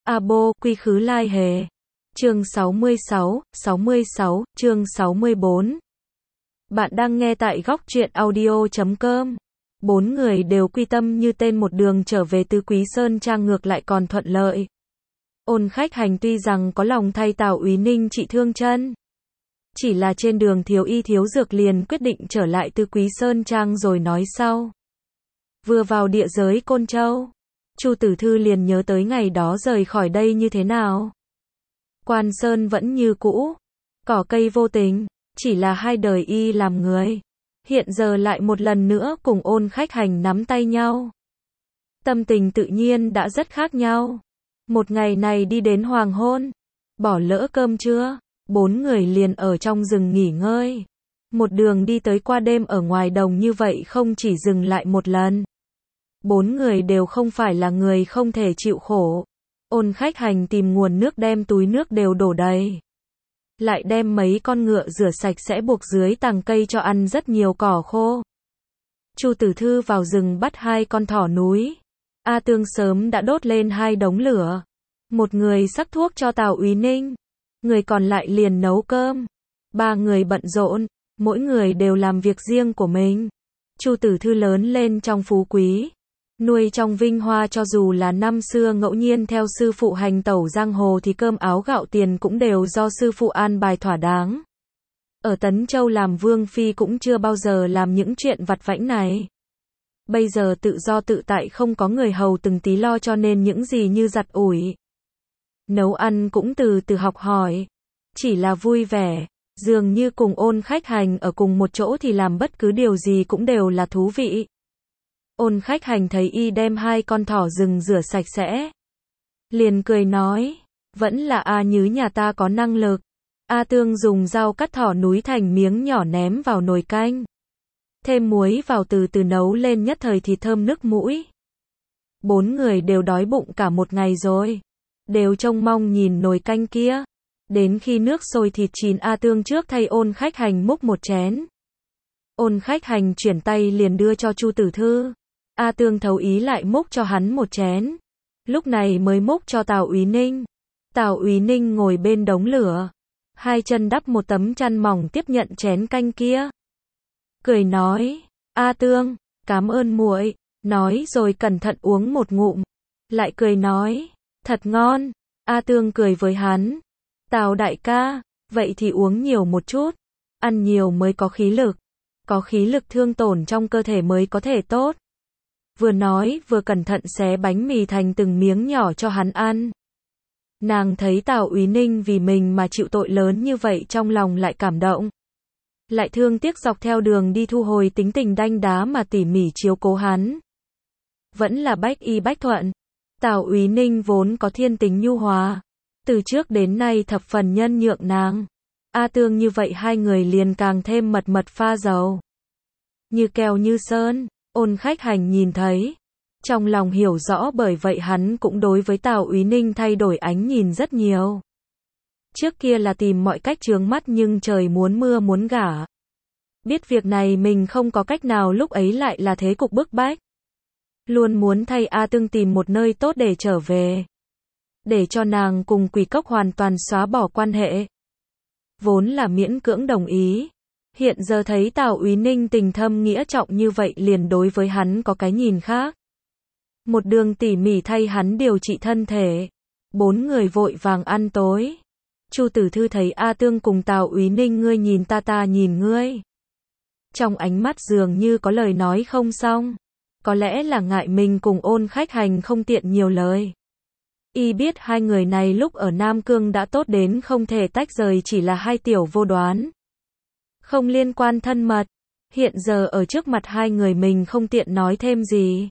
Abo, quy khứ lai hề. Chương 66, chương 64. Bạn đang nghe tại góc truyện audio.com. Bốn người đều quy tâm như tên một đường trở về Tứ Quý Sơn Trang, ngược lại còn thuận lợi. Ôn Khách Hành tuy rằng có lòng thay Tào Úy Ninh trị thương chân, chỉ là trên đường thiếu y thiếu dược, liền quyết định trở lại Tứ Quý Sơn Trang rồi nói sau. Vừa vào địa giới Côn Châu, Chu Tử Thư liền nhớ tới ngày đó rời khỏi đây như thế nào. Quan Sơn vẫn như cũ, cỏ cây vô tình, chỉ là hai đời y làm người, hiện giờ lại một lần nữa cùng Ôn Khách Hành nắm tay nhau. Tâm tình tự nhiên đã rất khác nhau. Một ngày này đi đến hoàng hôn, bỏ lỡ cơm trưa, bốn người liền ở trong rừng nghỉ ngơi. Một đường đi tới qua đêm ở ngoài đồng như vậy, không chỉ dừng lại một lần. Bốn người đều không phải là người không thể chịu khổ. Ôn Khách Hành tìm nguồn nước, đem túi nước đều đổ đầy. Lại đem mấy con ngựa rửa sạch sẽ, buộc dưới tàng cây cho ăn rất nhiều cỏ khô. Chu Tử Thư vào rừng bắt hai con thỏ núi. A Tương sớm đã đốt lên hai đống lửa. Một người sắc thuốc cho Tào Úy Ninh, người còn lại liền nấu cơm. Ba người bận rộn, mỗi người đều làm việc riêng của mình. Chu Tử Thư lớn lên trong phú quý, nuôi trong vinh hoa, cho dù là năm xưa ngẫu nhiên theo sư phụ hành tẩu giang hồ thì cơm áo gạo tiền cũng đều do sư phụ an bài thỏa đáng. Ở Tấn Châu làm vương phi cũng chưa bao giờ làm những chuyện vặt vãnh này. Bây giờ tự do tự tại, không có người hầu từng tí lo, cho nên những gì như giặt ủi, nấu ăn cũng từ từ học hỏi. Chỉ là vui vẻ, dường như cùng Ôn Khách Hành ở cùng một chỗ thì làm bất cứ điều gì cũng đều là thú vị. Ôn Khách Hành thấy y đem hai con thỏ rừng rửa sạch sẽ, liền cười nói, vẫn là A Nhứ nhà ta có năng lực. A Tương dùng dao cắt thỏ núi thành miếng nhỏ ném vào nồi canh, thêm muối vào từ từ nấu lên, nhất thời thì thơm nức mũi. Bốn người đều đói bụng cả một ngày rồi, đều trông mong nhìn nồi canh kia. Đến khi nước sôi thịt chín, A Tương trước thay Ôn Khách Hành múc một chén. Ôn Khách Hành chuyển tay liền đưa cho Chu Tử Thư. A Tương thấu ý lại múc cho hắn một chén. Lúc này mới múc cho Tào Úy Ninh. Tào Úy Ninh ngồi bên đống lửa, hai chân đắp một tấm chăn mỏng tiếp nhận chén canh kia. Cười nói, A Tương, cảm ơn muội. Nói rồi cẩn thận uống một ngụm, lại cười nói, thật ngon. A Tương cười với hắn, Tào đại ca, vậy thì uống nhiều một chút, ăn nhiều mới có khí lực. Có khí lực thương tổn trong cơ thể mới có thể tốt. Vừa nói vừa cẩn thận xé bánh mì thành từng miếng nhỏ cho hắn ăn. Nàng thấy Tào Úy Ninh vì mình mà chịu tội lớn như vậy, trong lòng lại cảm động. Lại thương tiếc dọc theo đường đi thu hồi tính tình đanh đá mà tỉ mỉ chiếu cố hắn. Vẫn là bách y bách thuận. Tào Úy Ninh vốn có thiên tính nhu hòa, từ trước đến nay thập phần nhân nhượng nàng. A Tương như vậy, hai người liền càng thêm mật mật pha dầu, như keo như sơn. Ôn Khách Hành nhìn thấy, trong lòng hiểu rõ, bởi vậy hắn cũng đối với Tào Úy Ninh thay đổi ánh nhìn rất nhiều. Trước kia là tìm mọi cách chướng mắt, nhưng trời muốn mưa muốn gả. Biết việc này mình không có cách nào, lúc ấy lại là thế cục bức bách. Luôn muốn thay A Tương tìm một nơi tốt để trở về, để cho nàng cùng Quỷ Cốc hoàn toàn xóa bỏ quan hệ. Vốn là miễn cưỡng đồng ý. Hiện giờ thấy Tào Úy Ninh tình thâm nghĩa trọng như vậy, liền đối với hắn có cái nhìn khác. Một đường tỉ mỉ thay hắn điều trị thân thể. Bốn người vội vàng ăn tối. Chu Tử Thư thấy A Tương cùng Tào Úy Ninh ngươi nhìn ta, ta nhìn ngươi, trong ánh mắt dường như có lời nói không xong. Có lẽ là ngại mình cùng Ôn Khách Hành không tiện nhiều lời. Y biết hai người này lúc ở Nam Cương đã tốt đến không thể tách rời, chỉ là hai tiểu vô đoán, không liên quan thân mật. Hiện giờ ở trước mặt hai người mình không tiện nói thêm gì.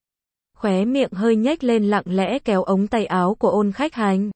Khóe miệng hơi nhếch lên, lặng lẽ kéo ống tay áo của Ôn Khách Hành.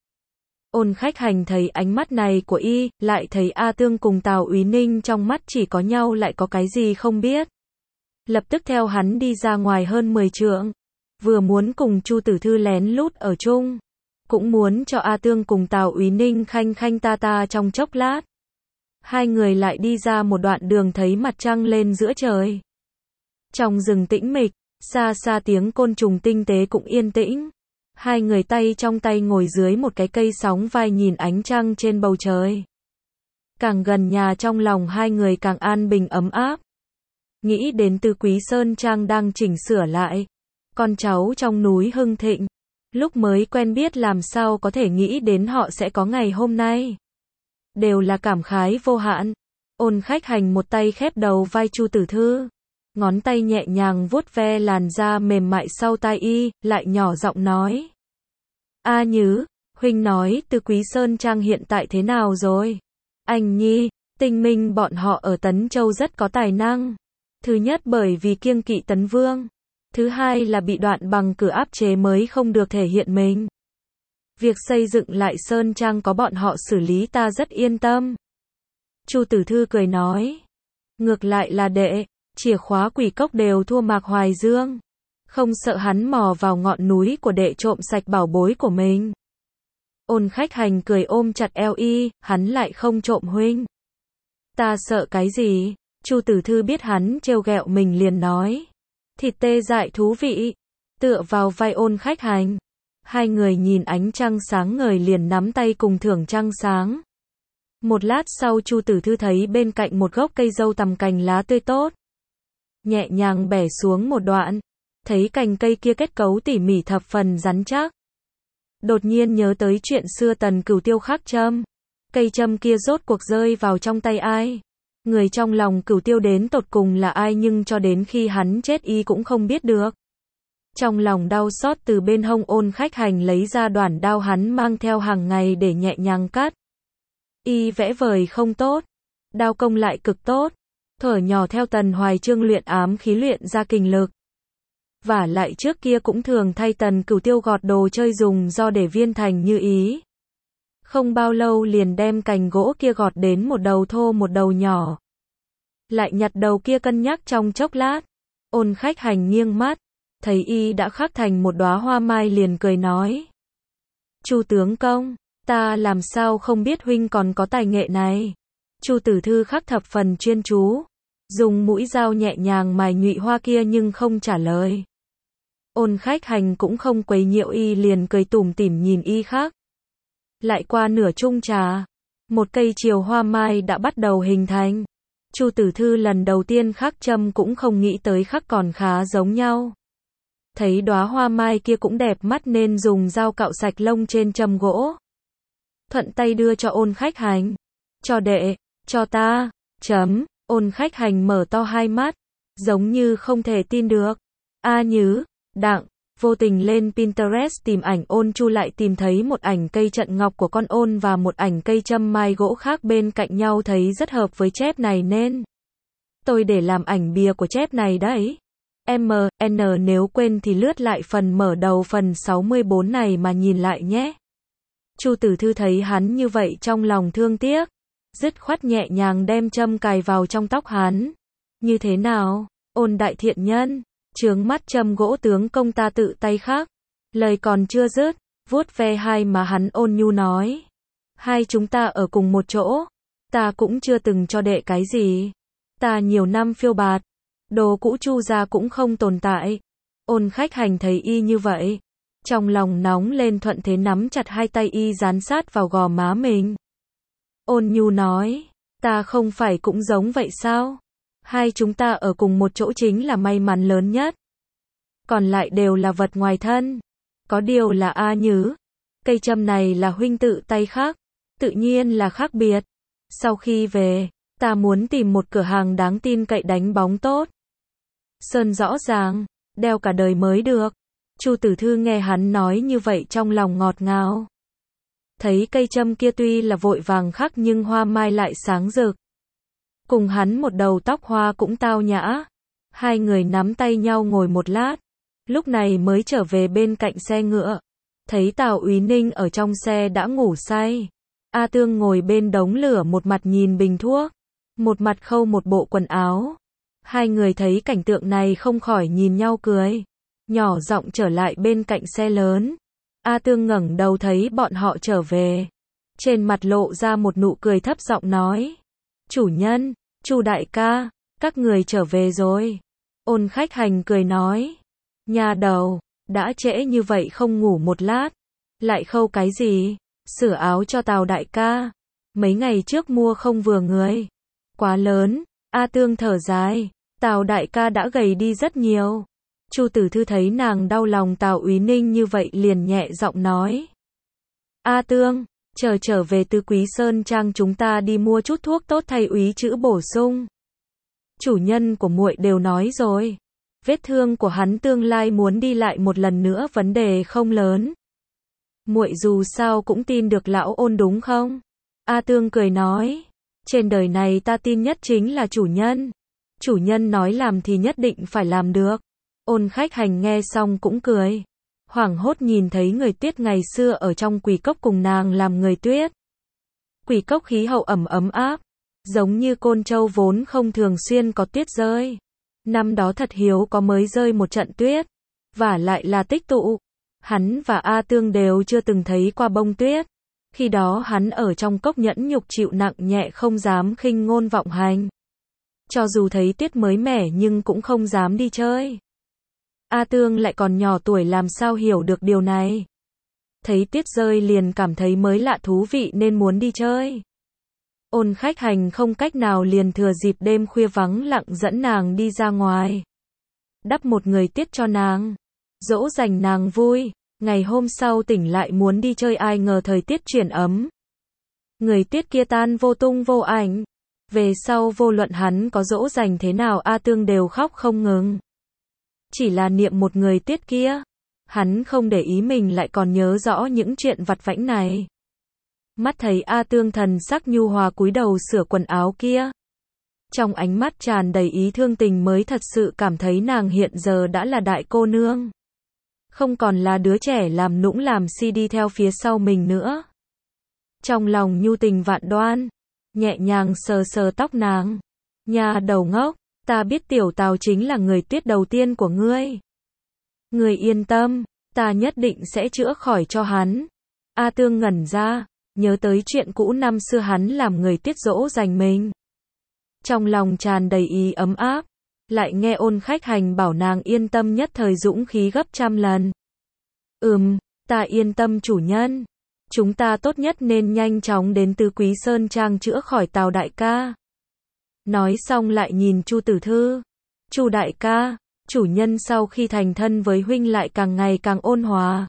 Ôn Khách Hành thấy ánh mắt này của y, lại thấy A Tương cùng Tào Úy Ninh trong mắt chỉ có nhau, lại có cái gì không biết. Lập tức theo hắn đi ra ngoài hơn 10 trượng. Vừa muốn cùng Chu Tử Thư lén lút ở chung, cũng muốn cho A Tương cùng Tào Úy Ninh khanh khanh ta ta trong chốc lát. Hai người lại đi ra một đoạn đường, thấy mặt trăng lên giữa trời. Trong rừng tĩnh mịch, xa xa tiếng côn trùng tinh tế cũng yên tĩnh. Hai người tay trong tay ngồi dưới một cái cây sóng vai nhìn ánh trăng trên bầu trời. Càng gần nhà trong lòng hai người càng an bình ấm áp. Nghĩ đến Từ Quý Sơn Trang đang chỉnh sửa lại. Con cháu trong núi hưng thịnh. Lúc mới quen biết làm sao có thể nghĩ đến họ sẽ có ngày hôm nay. Đều là cảm khái vô hạn. Ôn Khách Hành một tay khép đầu vai Chu Tử Thư. Ngón tay nhẹ nhàng vuốt ve làn da mềm mại sau tai y, lại nhỏ giọng nói. A Nhứ, huynh nói Từ Quý Sơn Trang hiện tại thế nào rồi? Anh Nhi, Tinh Minh bọn họ ở Tấn Châu rất có tài năng. Thứ nhất bởi vì kiêng kỵ Tấn Vương. Thứ hai là bị đoạn bằng cử áp chế mới không được thể hiện mình. Việc xây dựng lại Sơn Trang có bọn họ xử lý ta rất yên tâm. Chu Tử Thư cười nói. Ngược lại là đệ, chìa khóa Quỷ Cốc đều thua Mạc Hoài Dương. Không sợ hắn mò vào ngọn núi của đệ trộm sạch bảo bối của mình. Ôn Khách Hành cười ôm chặt eo y, hắn lại không trộm huynh. Ta sợ cái gì? Chu Tử Thư biết hắn trêu ghẹo mình liền nói. Thịt tê dại thú vị. Tựa vào vai Ôn Khách Hành. Hai người nhìn ánh trăng sáng ngời liền nắm tay cùng thưởng trăng sáng. Một lát sau Chu Tử Thư thấy bên cạnh một gốc cây dâu tằm cành lá tươi tốt. Nhẹ nhàng bẻ xuống một đoạn. Thấy cành cây kia kết cấu tỉ mỉ thập phần rắn chắc. Đột nhiên nhớ tới chuyện xưa Tần Cửu Tiêu khắc châm. Cây châm kia rốt cuộc rơi vào trong tay ai? Người trong lòng Cửu Tiêu đến tột cùng là ai nhưng cho đến khi hắn chết y cũng không biết được. Trong lòng đau xót từ bên hông Ôn Khách Hành lấy ra đoạn đao hắn mang theo hàng ngày để nhẹ nhàng cắt. Y vẽ vời không tốt. Đao công lại cực tốt. Thở nhỏ theo Tần Hoài Chương luyện ám khí luyện ra kình lực. Vả lại trước kia cũng thường thay Tần Cửu Tiêu gọt đồ chơi dùng do để viên thành như ý. Không bao lâu liền đem cành gỗ kia gọt đến một đầu thô một đầu nhỏ. Lại nhặt đầu kia cân nhắc trong chốc lát. Ôn Khách Hành nghiêng mắt. Thấy y đã khắc thành một đóa hoa mai liền cười nói. Chu tướng công, ta làm sao không biết huynh còn có tài nghệ này. Chu Tử Thư khắc thập phần chuyên chú. Dùng mũi dao nhẹ nhàng mài nhụy hoa kia nhưng không trả lời. Ôn Khách Hành cũng không quấy nhiễu y liền cười tủm tỉm nhìn y khắc. Lại qua nửa chung trà. Một cây chiều hoa mai đã bắt đầu hình thành. Chu Tử Thư lần đầu tiên khắc châm cũng không nghĩ tới khắc còn khá giống nhau. Thấy đóa hoa mai kia cũng đẹp mắt nên dùng dao cạo sạch lông trên châm gỗ. Thuận tay đưa cho Ôn Khách Hành. Cho đệ, cho ta, chấm. Ôn Khách Hành mở to hai mắt. Giống như không thể tin được. A Nhứ, đặng, vô tình lên Pinterest tìm ảnh Ôn Chu lại tìm thấy một ảnh cây trận ngọc của con ôn và một ảnh cây châm mai gỗ khác bên cạnh nhau thấy rất hợp với chép này nên. Tôi để làm ảnh bìa của chép này đấy. MN nếu quên thì lướt lại phần mở đầu phần 64 này mà nhìn lại nhé. Chu Tử Thư thấy hắn như vậy trong lòng thương tiếc. Dứt khoát nhẹ nhàng đem châm cài vào trong tóc hắn. Như thế nào, Ôn đại thiện nhân? Chướng mắt châm gỗ tướng công ta tự tay khắc. Lời còn chưa dứt, vuốt ve hai má hắn ôn nhu nói. Hai chúng ta ở cùng một chỗ. Ta cũng chưa từng cho đệ cái gì. Ta nhiều năm phiêu bạt. Đồ cũ Chu gia cũng không tồn tại. Ôn Khách Hành thấy y như vậy. Trong lòng nóng lên thuận thế nắm chặt hai tay y dán sát vào gò má mình. Ôn nhu nói. Ta không phải cũng giống vậy sao? Hai chúng ta ở cùng một chỗ chính là may mắn lớn nhất. Còn lại đều là vật ngoài thân. Có điều là A Nhứ. Cây châm này là huynh tự tay khắc. Tự nhiên là khác biệt. Sau khi về, ta muốn tìm một cửa hàng đáng tin cậy đánh bóng tốt. Sơn rõ ràng, đeo cả đời mới được. Chu Tử Thư nghe hắn nói như vậy trong lòng ngọt ngào. Thấy cây châm kia tuy là vội vàng khắc nhưng hoa mai lại sáng rực. Cùng hắn một đầu tóc hoa cũng tao nhã. Hai người nắm tay nhau ngồi một lát. Lúc này mới trở về bên cạnh xe ngựa. Thấy Tào Úy Ninh ở trong xe đã ngủ say. A Tương ngồi bên đống lửa một mặt nhìn bình thuốc. Một mặt khâu một bộ quần áo. Hai người thấy cảnh tượng này không khỏi nhìn nhau cười. Nhỏ giọng trở lại bên cạnh xe lớn. A Tương ngẩng đầu thấy bọn họ trở về. Trên mặt lộ ra một nụ cười thấp giọng nói. Chủ nhân, Chu đại ca, các người trở về rồi. Ôn Khách Hành cười nói. Nhà đầu, đã trễ như vậy không ngủ một lát. Lại khâu cái gì? Sửa áo cho Tào đại ca. Mấy ngày trước mua không vừa người. Quá lớn. A Tương thở dài. Tào đại ca đã gầy đi rất nhiều. Chu Tử Thư thấy nàng đau lòng Tào Úy Ninh như vậy liền nhẹ giọng nói. A Tương, trở về Tứ Quý Sơn Trang chúng ta đi mua chút thuốc tốt thay úy chữ bổ sung. Chủ nhân của muội đều nói rồi. Vết thương của hắn tương lai muốn đi lại một lần nữa vấn đề không lớn. Muội dù sao cũng tin được lão Ôn đúng không? A Tương cười nói. Trên đời này ta tin nhất chính là chủ nhân. Chủ nhân nói làm thì nhất định phải làm được. Ôn Khách Hành nghe xong cũng cười. Hoảng hốt nhìn thấy người tuyết ngày xưa ở trong quỷ cốc cùng nàng làm người tuyết. Quỷ cốc khí hậu ấm áp. Giống như Côn Châu vốn không thường xuyên có tuyết rơi. Năm đó thật hiếu có mới rơi một trận tuyết. Và lại là tích tụ. Hắn và A Tương đều chưa từng thấy qua bông tuyết. Khi đó hắn ở trong cốc nhẫn nhục chịu nặng nhẹ không dám khinh ngôn vọng hành. Cho dù thấy tuyết mới mẻ nhưng cũng không dám đi chơi. A Tương lại còn nhỏ tuổi làm sao hiểu được điều này. Thấy tuyết rơi liền cảm thấy mới lạ thú vị nên muốn đi chơi. Ôn Khách Hành không cách nào liền thừa dịp đêm khuya vắng lặng dẫn nàng đi ra ngoài. Đắp một người tuyết cho nàng. Dỗ dành nàng vui. Ngày hôm sau tỉnh lại muốn đi chơi ai ngờ thời tiết chuyển ấm. Người tuyết kia tan vô tung vô ảnh. Về sau vô luận hắn có dỗ dành thế nào A Tương đều khóc không ngừng. Chỉ là niệm một người tuyết kia. Hắn không để ý mình lại còn nhớ rõ những chuyện vặt vãnh này. Mắt thấy A Tương thần sắc nhu hòa cúi đầu sửa quần áo kia. Trong ánh mắt tràn đầy ý thương tình mới thật sự cảm thấy nàng hiện giờ đã là đại cô nương. Không còn là đứa trẻ làm nũng làm si đi theo phía sau mình nữa. Trong lòng nhu tình vạn đoan. Nhẹ nhàng sờ sờ tóc nàng. Nhà đầu ngốc, ta biết tiểu Tào chính là người tuyết đầu tiên của ngươi. Ngươi yên tâm, ta nhất định sẽ chữa khỏi cho hắn. A Tương ngẩn ra, nhớ tới chuyện cũ năm xưa hắn làm người tuyết dỗ dành mình. Trong lòng tràn đầy ý ấm áp, lại nghe Ôn Khách Hành bảo nàng yên tâm nhất thời dũng khí gấp trăm lần. Ta yên tâm chủ nhân. Chúng ta tốt nhất nên nhanh chóng đến Tứ Quý Sơn Trang chữa khỏi Tào đại ca. Nói xong lại nhìn Chu Tử Thư. Chu đại ca, chủ nhân sau khi thành thân với huynh lại càng ngày càng ôn hòa.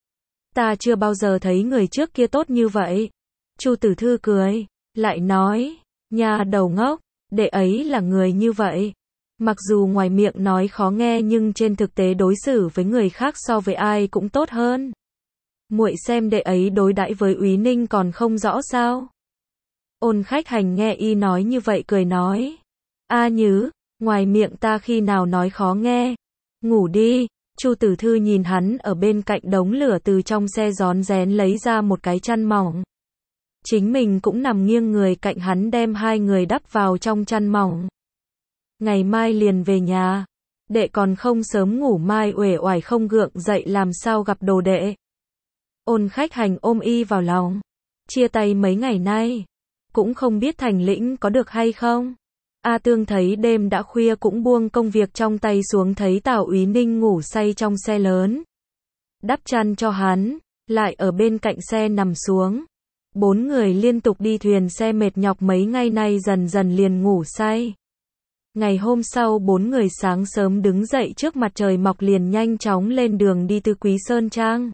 Ta chưa bao giờ thấy người trước kia tốt như vậy. Chu Tử Thư cười, lại nói, nhà đầu ngốc, đệ ấy là người như vậy. Mặc dù ngoài miệng nói khó nghe nhưng trên thực tế đối xử với người khác so với ai cũng tốt hơn. Muội xem đệ ấy đối đãi với Úy Ninh còn không rõ sao? Ôn Khách Hành nghe y nói như vậy cười nói. A Nhứ, ngoài miệng ta khi nào nói khó nghe. Ngủ đi. Chu Tử Thư nhìn hắn ở bên cạnh đống lửa từ trong xe rón rén lấy ra một cái chăn mỏng. Chính mình cũng nằm nghiêng người cạnh hắn đem hai người đắp vào trong chăn mỏng. Ngày mai liền về nhà. Đệ còn không sớm ngủ mai uể oải không gượng dậy làm sao gặp đồ đệ. Ôn Khách Hành ôm y vào lòng. Chia tay mấy ngày nay. Cũng không biết Thành Lĩnh có được hay không. A Tương thấy đêm đã khuya cũng buông công việc trong tay xuống thấy Tào Úy Ninh ngủ say trong xe lớn. Đắp chăn cho hắn, lại ở bên cạnh xe nằm xuống. 4 người liên tục đi thuyền xe mệt nhọc mấy ngày nay dần dần liền ngủ say. Ngày hôm sau 4 người sáng sớm đứng dậy trước mặt trời mọc liền nhanh chóng lên đường đi Tứ Quý Sơn Trang.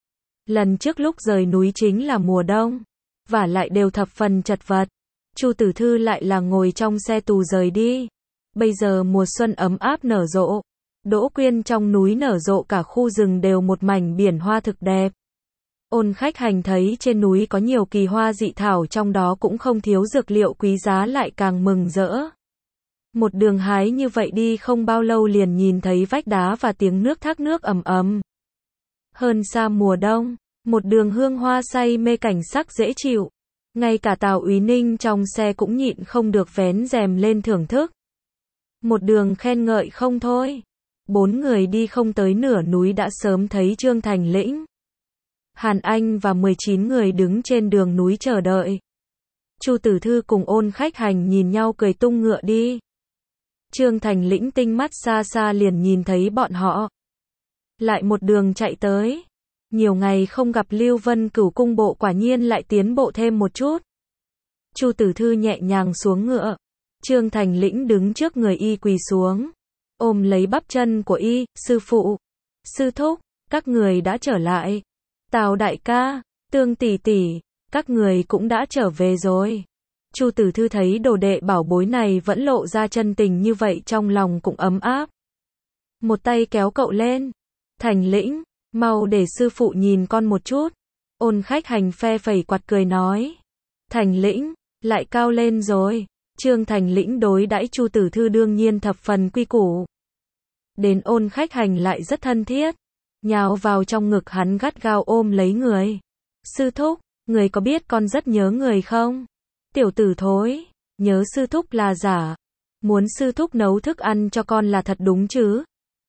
Lần trước lúc rời núi chính là mùa đông, và lại đều thập phần chật vật. Chu Tử Thư lại là ngồi trong xe tù rời đi. Bây giờ mùa xuân ấm áp nở rộ. Đỗ quyên trong núi nở rộ cả khu rừng đều một mảnh biển hoa thực đẹp. Ôn Khách Hành thấy trên núi có nhiều kỳ hoa dị thảo trong đó cũng không thiếu dược liệu quý giá lại càng mừng rỡ. Một đường hái như vậy đi không bao lâu liền nhìn thấy vách đá và tiếng nước thác nước ầm ầm. Hơn xa mùa đông, một đường hương hoa say mê cảnh sắc dễ chịu. Ngay cả Tào Úy Ninh trong xe cũng nhịn không được vén rèm lên thưởng thức. Một đường khen ngợi không thôi. 4 người đi không tới nửa núi đã sớm thấy Trương Thành Lĩnh. Hàn Anh và 19 người đứng trên đường núi chờ đợi. Chu Tử Thư cùng Ôn Khách Hành nhìn nhau cười tung ngựa đi. Trương Thành Lĩnh tinh mắt xa xa liền nhìn thấy bọn họ. lại một đường chạy tới. Nhiều ngày không gặp Lưu Vân Cửu cung bộ quả nhiên lại tiến bộ thêm một chút. Chu Tử Thư nhẹ nhàng xuống ngựa. Trương Thành Lĩnh đứng trước người y quỳ xuống, ôm lấy bắp chân của y, sư phụ, sư thúc, các người đã trở lại. Tào đại ca, Tương tỷ tỷ, các người cũng đã trở về rồi. Chu Tử Thư thấy đồ đệ bảo bối này vẫn lộ ra chân tình như vậy trong lòng cũng ấm áp. Một tay kéo cậu lên. Thành Lĩnh, mau để sư phụ nhìn con một chút. Ôn Khách Hành phe phẩy quạt cười nói. Thành Lĩnh, lại cao lên rồi. Trương Thành Lĩnh đối đãi Chu Tử Thư đương nhiên thập phần quy củ. Đến Ôn Khách Hành lại rất thân thiết, nhào vào trong ngực hắn gắt gao ôm lấy người. Sư thúc, người có biết con rất nhớ người không? Tiểu tử thối, nhớ sư thúc là giả, muốn sư thúc nấu thức ăn cho con là thật đúng chứ?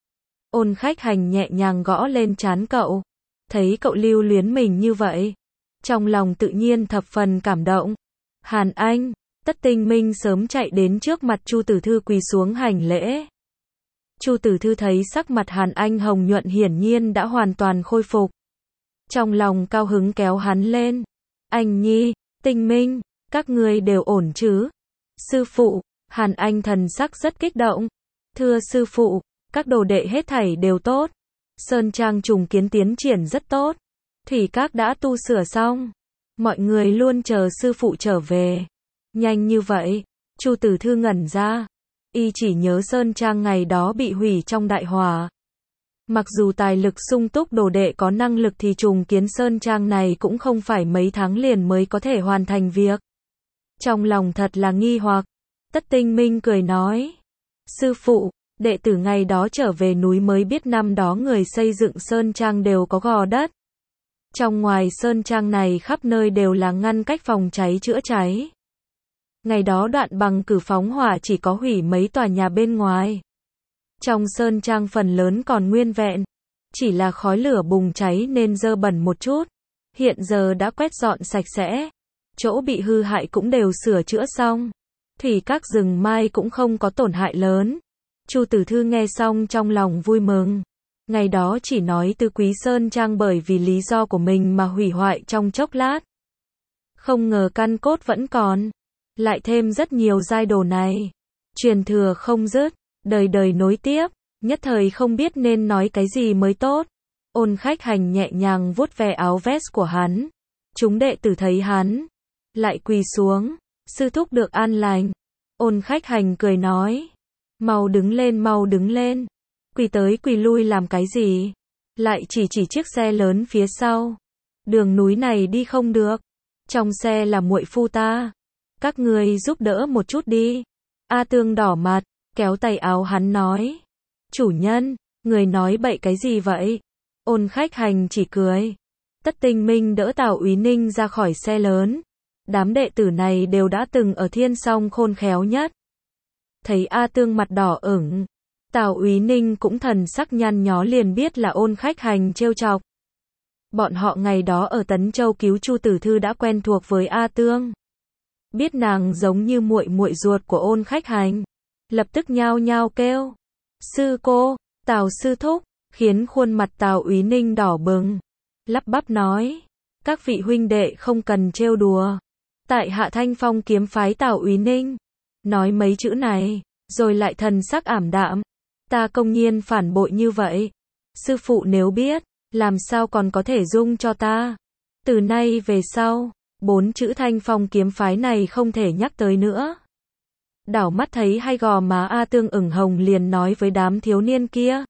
Ôn Khách Hành nhẹ nhàng gõ lên trán cậu, thấy cậu lưu luyến mình như vậy, trong lòng tự nhiên thập phần cảm động. Hàn Anh, Tất Tinh Minh sớm chạy đến trước mặt Chu Tử Thư quỳ xuống hành lễ. Chu Tử Thư thấy sắc mặt Hàn Anh hồng nhuận hiển nhiên đã hoàn toàn khôi phục. Trong lòng cao hứng kéo hắn lên. Anh Nhi, Tinh Minh, các ngươi đều ổn chứ? Sư phụ, Hàn Anh thần sắc rất kích động. Thưa sư phụ, các đồ đệ hết thảy đều tốt. Sơn Trang trùng kiến tiến triển rất tốt. Thủy Các đã tu sửa xong. Mọi người luôn chờ sư phụ trở về. Nhanh như vậy, Chu Tử Thư ngẩn ra. Y chỉ nhớ Sơn Trang ngày đó bị hủy trong đại hỏa. Mặc dù tài lực sung túc đồ đệ có năng lực thì trùng kiến Sơn Trang này cũng không phải mấy tháng liền mới có thể hoàn thành việc. Trong lòng thật là nghi hoặc. Tất Tinh Minh cười nói. Sư phụ, đệ tử ngày đó trở về núi mới biết năm đó người xây dựng Sơn Trang đều có gò đất. Trong ngoài Sơn Trang này khắp nơi đều là ngăn cách phòng cháy chữa cháy. Ngày đó đoạn bằng cử phóng hỏa chỉ có hủy mấy tòa nhà bên ngoài. Trong Sơn Trang phần lớn còn nguyên vẹn. Chỉ là khói lửa bùng cháy nên dơ bẩn một chút. Hiện giờ đã quét dọn sạch sẽ. Chỗ bị hư hại cũng đều sửa chữa xong. Thủy Các rừng mai cũng không có tổn hại lớn. Chu Tử Thư nghe xong trong lòng vui mừng. Ngày đó chỉ nói Tứ Quý Sơn Trang bởi vì lý do của mình mà hủy hoại trong chốc lát. Không ngờ căn cốt vẫn còn. Lại thêm rất nhiều giai đồ này. Truyền thừa không dứt, đời đời nối tiếp, nhất thời không biết nên nói cái gì mới tốt. Ôn Khách Hành nhẹ nhàng vuốt ve áo vest của hắn. Chúng đệ tử thấy hắn, lại quỳ xuống, sư thúc được an lành. Ôn Khách Hành cười nói, mau đứng lên mau đứng lên. Quỳ tới quỳ lui làm cái gì? Lại chỉ chiếc xe lớn phía sau. Đường núi này đi không được. Trong xe là muội phu ta. Các người giúp đỡ một chút đi. A Tương đỏ mặt, kéo tay áo hắn nói. Chủ nhân, người nói bậy cái gì vậy? Ôn Khách Hành chỉ cười. Tất Tinh Minh đỡ Tào Úy Ninh ra khỏi xe lớn. Đám đệ tử này đều đã từng ở Thiên Song khôn khéo nhất. Thấy A Tương mặt đỏ ửng, Tào Úy Ninh cũng thần sắc nhăn nhó liền biết là Ôn Khách Hành trêu chọc. Bọn họ ngày đó ở Tấn Châu cứu Chu Tử Thư đã quen thuộc với A Tương. Biết nàng giống như muội muội ruột của Ôn Khách Hành, lập tức nhao nhao kêu. Sư cô, Tào sư thúc, khiến khuôn mặt Tào Úy Ninh đỏ bừng. Lắp bắp nói, các vị huynh đệ không cần trêu đùa. Tại hạ Thanh Phong kiếm phái Tào Úy Ninh. Nói mấy chữ này, rồi lại thần sắc ảm đạm. Ta công nhiên phản bội như vậy. Sư phụ nếu biết, làm sao còn có thể dung cho ta. Từ nay về sau, 4 chữ Thanh Phong kiếm phái này không thể nhắc tới nữa. Đảo mắt thấy hai gò má A Tương ửng hồng liền nói với đám thiếu niên kia.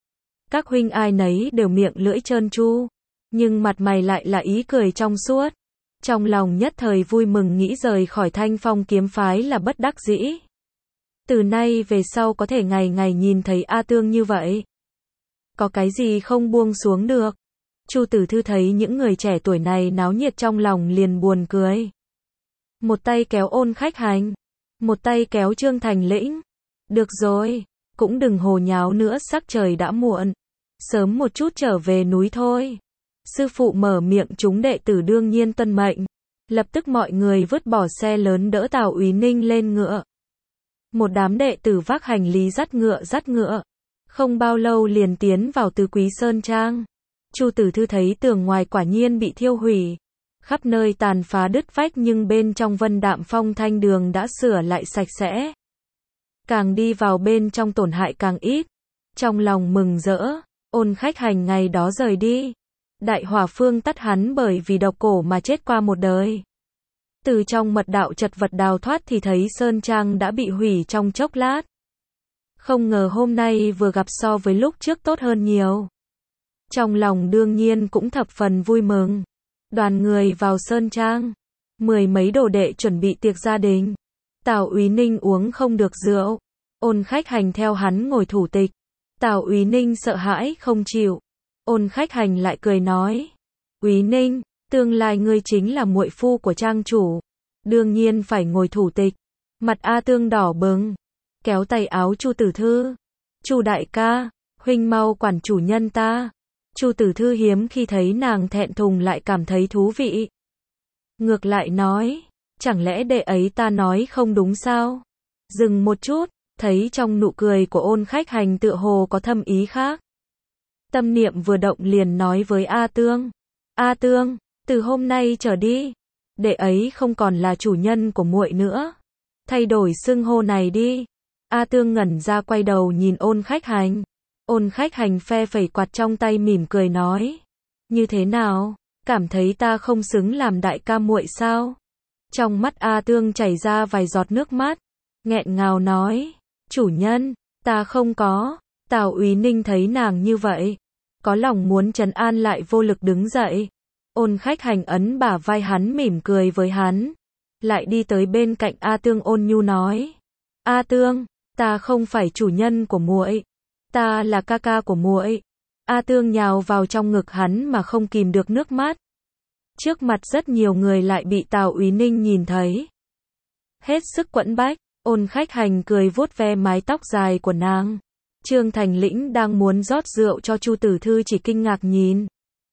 Các huynh ai nấy đều miệng lưỡi trơn tru, nhưng mặt mày lại là ý cười trong suốt. Trong lòng nhất thời vui mừng nghĩ rời khỏi Thanh Phong kiếm phái là bất đắc dĩ. Từ nay về sau có thể ngày ngày nhìn thấy A Tương như vậy. Có cái gì không buông xuống được. Chu Tử Thư thấy những người trẻ tuổi này náo nhiệt trong lòng liền buồn cười. Một tay kéo Ôn Khách Hành, một tay kéo Trương Thành Lĩnh. Được rồi, cũng đừng hồ nháo nữa, sắc trời đã muộn. Sớm một chút trở về núi thôi. Sư phụ mở miệng, chúng đệ tử đương nhiên tuân mệnh. Lập tức mọi người vứt bỏ xe lớn đỡ Tào Úy Ninh lên ngựa. Một đám đệ tử vác hành lý dắt ngựa. Không bao lâu liền tiến vào Tứ Quý Sơn Trang. Chu Tử Thư thấy tường ngoài quả nhiên bị thiêu hủy, khắp nơi tàn phá đứt vách, nhưng bên trong Vân Đạm Phong Thanh Đường đã sửa lại sạch sẽ. Càng đi vào bên trong tổn hại càng ít. Trong lòng mừng rỡ, Ôn Khách Hành ngày đó rời đi. Đại hỏa phương tắt hắn bởi vì độc cổ mà chết qua một đời. Từ trong mật đạo chật vật đào thoát thì thấy Sơn Trang đã bị hủy trong chốc lát. Không ngờ hôm nay vừa gặp so với lúc trước tốt hơn nhiều. Trong lòng đương nhiên cũng thập phần vui mừng. Đoàn người vào Sơn Trang. 10 mấy đồ đệ chuẩn bị tiệc gia đình. Tào Úy Ninh uống không được rượu. Ôn Khách Hành theo hắn ngồi thủ tịch. Tào Úy Ninh sợ hãi không chịu. Ôn Khách Hành lại cười nói. Úy Ninh, tương lai ngươi chính là muội phu của trang chủ. Đương nhiên phải ngồi thủ tịch. Mặt A Tương đỏ bừng. Kéo tay áo Chu Tử Thư. Chu đại ca, huynh mau quản chủ nhân ta. Chu Tử Thư hiếm khi thấy nàng thẹn thùng lại cảm thấy thú vị. Ngược lại nói, chẳng lẽ đệ ấy ta nói không đúng sao? Dừng một chút, thấy trong nụ cười của Ôn Khách Hành tựa hồ có thâm ý khác. Tâm niệm vừa động liền nói với A Tương. A Tương, từ hôm nay trở đi, đệ ấy không còn là chủ nhân của muội nữa. Thay đổi xưng hô này đi. A Tương ngẩn ra quay đầu nhìn Ôn Khách Hành. Ôn Khách Hành phe phẩy quạt trong tay mỉm cười nói. Như thế nào? Cảm thấy ta không xứng làm đại ca muội sao? Trong mắt A Tương chảy ra vài giọt nước mắt. Nghẹn ngào nói. Chủ nhân, ta không có. Tào Úy Ninh thấy nàng như vậy. Có lòng muốn trấn an lại vô lực đứng dậy. Ôn Khách Hành ấn bả vai hắn mỉm cười với hắn. Lại đi tới bên cạnh A Tương ôn nhu nói. A Tương, ta không phải chủ nhân của muội. Ta là ca ca của muội. A Tương nhào vào trong ngực hắn mà không kìm được nước mắt. Trước mặt rất nhiều người lại bị Tào Úy Ninh nhìn thấy. Hết sức quẫn bách, Ôn Khách Hành cười vuốt ve mái tóc dài của nàng. Trương Thành Lĩnh đang muốn rót rượu cho Chu Tử Thư chỉ kinh ngạc nhìn.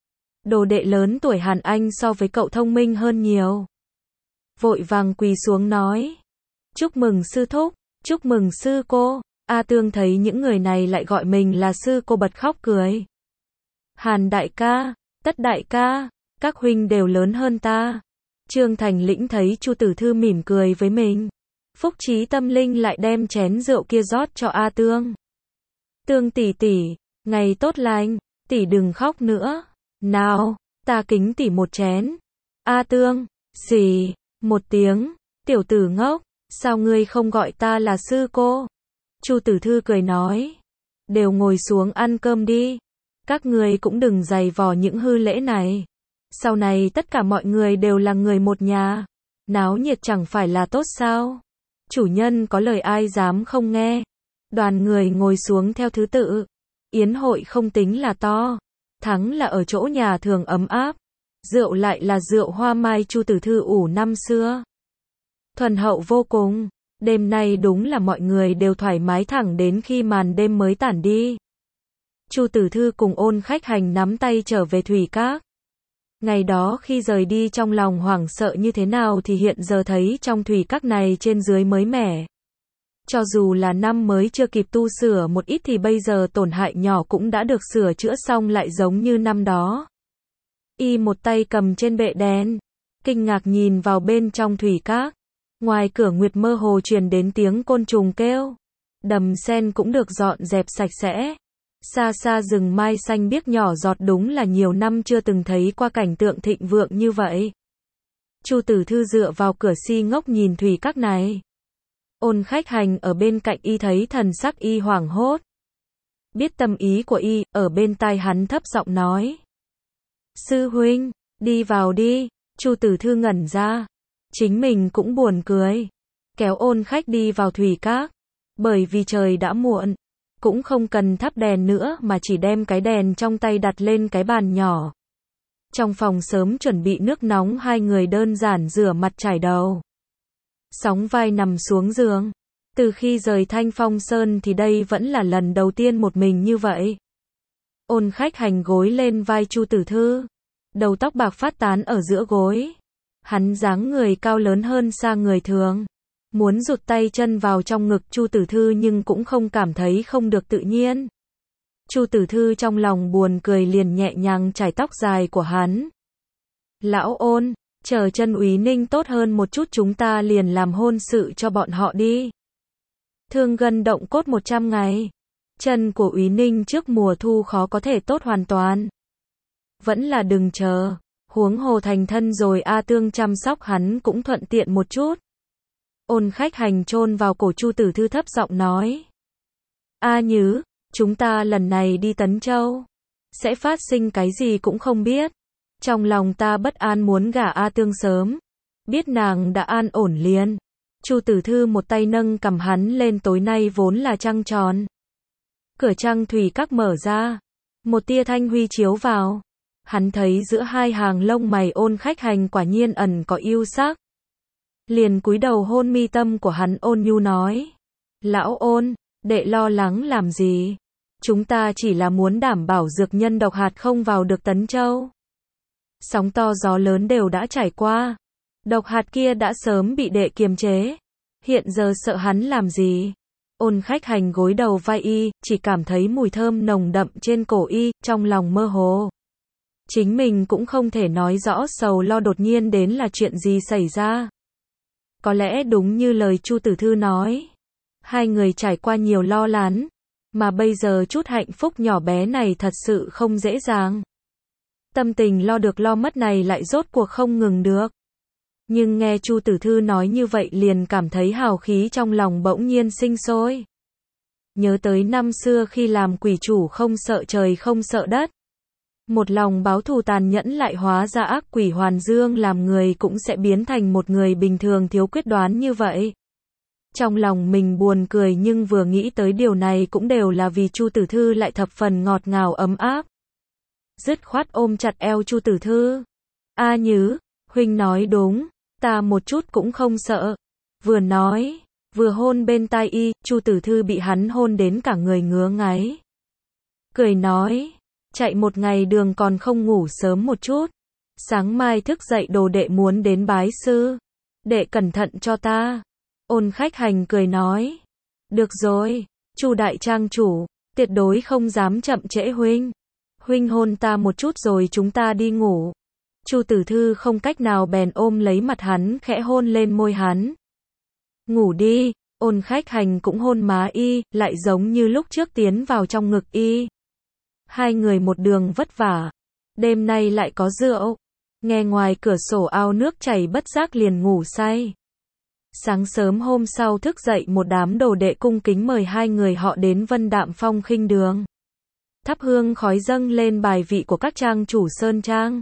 Đồ đệ lớn tuổi Hàn Anh so với cậu thông minh hơn nhiều. Vội vàng quỳ xuống nói. Chúc mừng sư thúc, chúc mừng sư cô. A Tương thấy những người này lại gọi mình là sư cô bật khóc cười. Hàn đại ca, Tất đại ca, các huynh đều lớn hơn ta. Trương Thành Lĩnh thấy Chu Tử Thư mỉm cười với mình. Phúc trí tâm linh lại đem chén rượu kia rót cho A Tương. Tương tỷ tỷ, ngày tốt lành, tỷ đừng khóc nữa. Nào, ta kính tỷ một chén. A Tương, xì, một tiếng, tiểu tử ngốc, sao ngươi không gọi ta là sư cô? Chu Tử Thư cười nói, đều ngồi xuống ăn cơm đi. Các người cũng đừng giày vò những hư lễ này. Sau này tất cả mọi người đều là người một nhà. Náo nhiệt chẳng phải là tốt sao? Chủ nhân có lời ai dám không nghe. Đoàn người ngồi xuống theo thứ tự. Yến hội không tính là to. Thắng là ở chỗ nhà thường ấm áp. Rượu lại là rượu hoa mai Chu Tử Thư ủ năm xưa. Thuần hậu vô cùng. Đêm nay đúng là mọi người đều thoải mái thẳng đến khi màn đêm mới tản đi. Chu Tử Thư cùng Ôn Khách Hành nắm tay trở về Thủy Các. Ngày đó khi rời đi trong lòng hoảng sợ như thế nào thì hiện giờ thấy trong Thủy Các này trên dưới mới mẻ. Cho dù là năm mới chưa kịp tu sửa một ít thì bây giờ tổn hại nhỏ cũng đã được sửa chữa xong lại giống như năm đó. Y một tay cầm trên bệ đèn, kinh ngạc nhìn vào bên trong Thủy Các. Ngoài cửa nguyệt mơ hồ truyền đến tiếng côn trùng kêu. Đầm sen cũng được dọn dẹp sạch sẽ. Xa xa rừng mai xanh biếc nhỏ giọt đúng là nhiều năm chưa từng thấy qua cảnh tượng thịnh vượng như vậy. Chu Tử Thư dựa vào cửa si ngốc nhìn Thủy Các này. Ôn Khách Hành ở bên cạnh y thấy thần sắc y hoảng hốt. Biết tâm ý của y, ở bên tai hắn thấp giọng nói. Sư huynh, đi vào đi. Chu Tử Thư ngẩn ra. Chính mình cũng buồn cười. Kéo Ôn Khách đi vào Thủy Các. Bởi vì trời đã muộn. Cũng không cần thắp đèn nữa mà chỉ đem cái đèn trong tay đặt lên cái bàn nhỏ. Trong phòng sớm chuẩn bị nước nóng, hai người đơn giản rửa mặt chải đầu. Sóng vai nằm xuống giường. Từ khi rời Thanh Phong Sơn thì đây vẫn là lần đầu tiên một mình như vậy. Ôn Khách Hành gối lên vai Chu Tử Thư. Đầu tóc bạc phát tán ở giữa gối. Hắn dáng người cao lớn hơn xa người thường. Muốn rụt tay chân vào trong ngực Chu Tử Thư nhưng cũng không cảm thấy không được tự nhiên. Chu Tử Thư trong lòng buồn cười liền nhẹ nhàng chải tóc dài của hắn. Lão Ôn, chờ chân Úy Ninh tốt hơn một chút chúng ta liền làm hôn sự cho bọn họ đi. Thương gân động cốt 100 ngày. Chân của Úy Ninh trước mùa thu khó có thể tốt hoàn toàn. Vẫn là đừng chờ, huống hồ thành thân rồi A Tương chăm sóc hắn cũng thuận tiện một chút. Ôn Khách Hành chôn vào cổ Chu Tử Thư thấp giọng nói. A Nhứ, chúng ta lần này đi Tấn Châu, sẽ phát sinh cái gì cũng không biết. Trong lòng ta bất an muốn gả A Tương sớm, biết nàng đã an ổn liền. Chu Tử Thư một tay nâng cầm hắn lên, tối nay vốn là trăng tròn. Cửa trăng thủy các mở ra, một tia thanh huy chiếu vào. Hắn thấy giữa hai hàng lông mày Ôn Khách Hành quả nhiên ẩn có yêu sắc. Liền cúi đầu hôn mi tâm của hắn, ôn nhu nói. Lão Ôn, đệ lo lắng làm gì? Chúng ta chỉ là muốn đảm bảo dược nhân độc hạt không vào được Tấn Châu. Sóng to gió lớn đều đã trải qua. Độc hạt kia đã sớm bị đệ kiềm chế. Hiện giờ sợ hắn làm gì? Ôn Khách Hành gối đầu vai y, chỉ cảm thấy mùi thơm nồng đậm trên cổ y, trong lòng mơ hồ. Chính mình cũng không thể nói rõ sầu lo đột nhiên đến là chuyện gì xảy ra. Có lẽ đúng như lời Chu Tử Thư nói. Hai người trải qua nhiều lo lắng, mà bây giờ chút hạnh phúc nhỏ bé này thật sự không dễ dàng. Tâm tình lo được lo mất này lại rốt cuộc không ngừng được. Nhưng nghe Chu Tử Thư nói như vậy liền cảm thấy hào khí trong lòng bỗng nhiên sinh sôi. Nhớ tới năm xưa khi làm quỷ chủ không sợ trời không sợ đất. Một lòng báo thù tàn nhẫn lại hóa ra ác quỷ hoàn dương, làm người cũng sẽ biến thành một người bình thường thiếu quyết đoán như vậy. Trong lòng mình buồn cười nhưng vừa nghĩ tới điều này cũng đều là vì Chu Tử Thư lại thập phần ngọt ngào ấm áp. Dứt khoát ôm chặt eo Chu Tử Thư. A Nhứ, huynh nói đúng, ta một chút cũng không sợ. Vừa nói, vừa hôn bên tai y, Chu Tử Thư bị hắn hôn đến cả người ngứa ngáy. Cười nói, chạy một ngày đường còn không ngủ sớm một chút. Sáng mai thức dậy đồ đệ muốn đến bái sư. Đệ cẩn thận cho ta. Ôn Khách Hành cười nói. Được rồi, Chu đại trang chủ, tuyệt đối không dám chậm trễ huynh. Huynh hôn ta một chút rồi chúng ta đi ngủ. Chu Tử Thư không cách nào bèn ôm lấy mặt hắn, khẽ hôn lên môi hắn. Ngủ đi. Ôn Khách Hành cũng hôn má y, lại giống như lúc trước tiến vào trong ngực y. Hai người một đường vất vả. Đêm nay lại có rượu. Nghe ngoài cửa sổ ao nước chảy bất giác liền ngủ say. Sáng sớm hôm sau thức dậy một đám đồ đệ cung kính mời hai người họ đến Vân Đạm Phong Khinh Đường. Thắp hương khói dâng lên bài vị của các trang chủ sơn trang.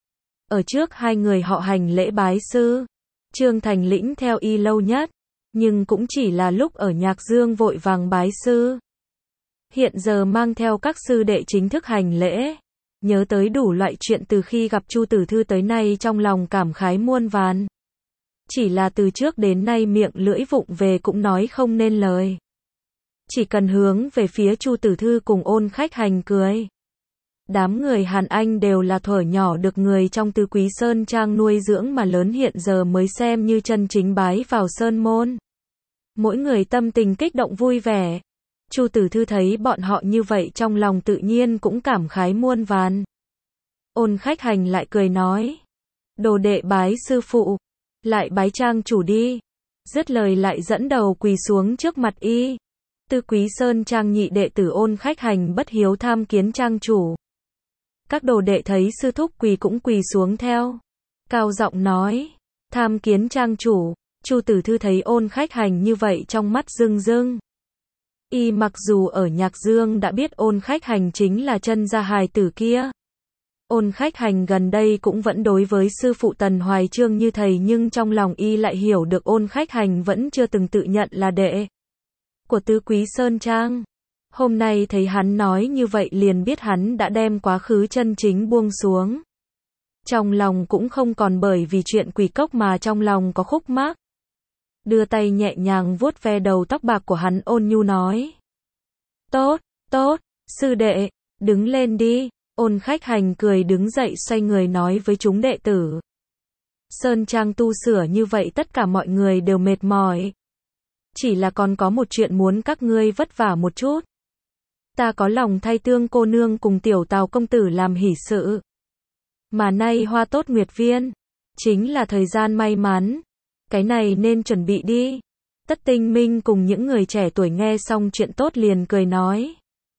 Ở trước hai người họ hành lễ bái sư. Trương Thành lĩnh theo y lâu nhất, nhưng cũng chỉ là lúc ở Nhạc Dương vội vàng bái sư. Hiện giờ mang theo các sư đệ chính thức hành lễ. Nhớ tới đủ loại chuyện từ khi gặp Chu Tử Thư tới nay trong lòng cảm khái muôn vàn. Chỉ là từ trước đến nay miệng lưỡi vụng về cũng nói không nên lời. Chỉ cần hướng về phía Chu Tử Thư cùng Ôn Khách Hành cười. Đám người Hàn Anh đều là thuở nhỏ được người trong Tứ Quý Sơn Trang nuôi dưỡng mà lớn, hiện giờ mới xem như chân chính bái vào sơn môn. Mỗi người tâm tình kích động vui vẻ. Chu Tử Thư thấy bọn họ như vậy trong lòng tự nhiên cũng cảm khái muôn vàn. Ôn Khách Hành lại cười nói. Đồ đệ bái sư phụ, lại bái trang chủ đi. Dứt lời lại dẫn đầu quỳ xuống trước mặt y. Tứ Quý Sơn Trang nhị đệ tử Ôn Khách Hành bất hiếu tham kiến trang chủ. Các đồ đệ thấy sư thúc quỳ cũng quỳ xuống theo. Cao giọng nói. Tham kiến trang chủ. Chu Tử Thư thấy Ôn Khách Hành như vậy trong mắt rưng rưng. Y mặc dù ở Nhạc Dương đã biết Ôn Khách Hành chính là chân gia hài tử kia. Ôn Khách Hành gần đây cũng vẫn đối với sư phụ Tần Hoài Chương như thầy, nhưng trong lòng y lại hiểu được Ôn Khách Hành vẫn chưa từng tự nhận là đệ của Tứ Quý Sơn Trang. Hôm nay thấy hắn nói như vậy liền biết hắn đã đem quá khứ chân chính buông xuống. Trong lòng cũng không còn bởi vì chuyện quỷ cốc mà trong lòng có khúc mắc. Đưa tay nhẹ nhàng vuốt ve đầu tóc bạc của hắn, ôn nhu nói. Tốt, tốt, sư đệ, đứng lên đi. Ôn Khách Hành cười đứng dậy xoay người nói với chúng đệ tử. Sơn Trang tu sửa như vậy tất cả mọi người đều mệt mỏi. Chỉ là còn có một chuyện muốn các ngươi vất vả một chút. Ta có lòng thay Tương cô nương cùng Tiểu Tào công tử làm hỷ sự. Mà nay hoa tốt nguyệt viên, chính là thời gian may mắn. Cái này nên chuẩn bị đi. Tất Tinh Minh cùng những người trẻ tuổi nghe xong chuyện tốt liền cười nói.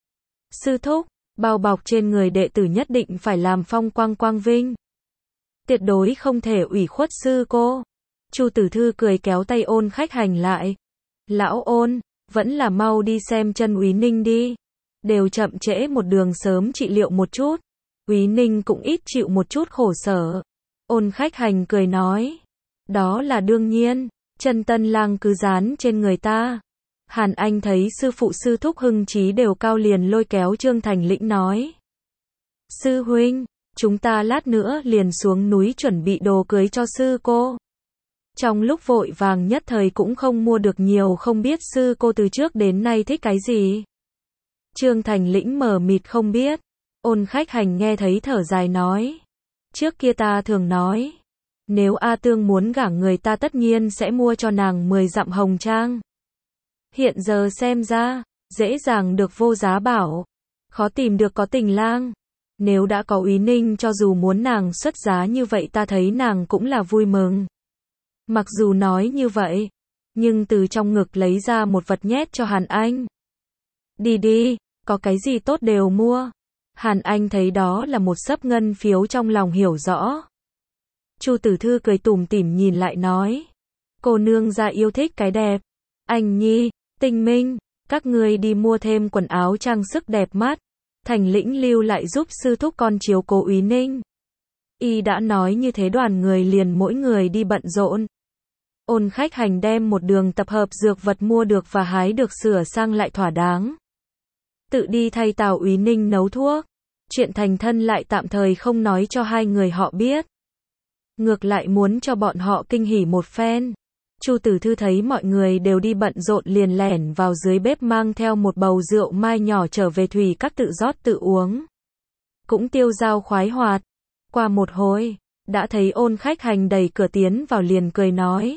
Sư thúc, bao bọc trên người đệ tử nhất định phải làm phong quang quang vinh. Tuyệt đối không thể ủy khuất sư cô. Chu Tử Thư cười kéo tay Ôn Khách Hành lại. Lão Ôn, vẫn là mau đi xem chân Úy Ninh đi. Đều chậm trễ một đường sớm trị liệu một chút. Úy Ninh cũng ít chịu một chút khổ sở. Ôn Khách Hành cười nói. Đó là đương nhiên, chân Tân Lang cứ dán trên người ta. Hàn Anh thấy sư phụ sư thúc hưng trí đều cao liền lôi kéo Trương Thành Lĩnh nói. Sư huynh, chúng ta lát nữa liền xuống núi chuẩn bị đồ cưới cho sư cô. Trong lúc vội vàng nhất thời cũng không mua được nhiều, không biết sư cô từ trước đến nay thích cái gì. Trương Thành Lĩnh mờ mịt không biết. Ôn Khách Hành nghe thấy thở dài nói. Trước kia ta thường nói. Nếu A Tương muốn gả người ta tất nhiên sẽ mua cho nàng 10 dặm hồng trang. Hiện giờ xem ra, dễ dàng được vô giá bảo. Khó tìm được có tình lang. Nếu đã có Úy Ninh cho dù muốn nàng xuất giá như vậy ta thấy nàng cũng là vui mừng. Mặc dù nói như vậy, nhưng từ trong ngực lấy ra một vật nhét cho Hàn Anh. Đi đi, có cái gì tốt đều mua. Hàn Anh thấy đó là một xấp ngân phiếu trong lòng hiểu rõ. Chu Tử Thư cười tủm tỉm nhìn lại nói. Cô nương gia yêu thích cái đẹp. Anh Nhi, Tinh Minh, các ngươi đi mua thêm quần áo trang sức đẹp mắt. Thành Lĩnh lưu lại giúp sư thúc con chiếu cố Úy Ninh. Y đã nói như thế đoàn người liền mỗi người đi bận rộn. Ôn Khách Hành đem một đường tập hợp dược vật mua được và hái được sửa sang lại thỏa đáng. Tự đi thay Tào Úy Ninh nấu thuốc. Chuyện thành thân lại tạm thời không nói cho hai người họ biết. Ngược lại muốn cho bọn họ kinh hỉ một phen. Chu Tử Thư thấy mọi người đều đi bận rộn liền lẻn vào dưới bếp mang theo một bầu rượu mai nhỏ trở về thủy các tự rót tự uống. Cũng tiêu dao khoái hoạt. Qua một hồi, đã thấy Ôn Khách Hành đẩy cửa tiến vào liền cười nói.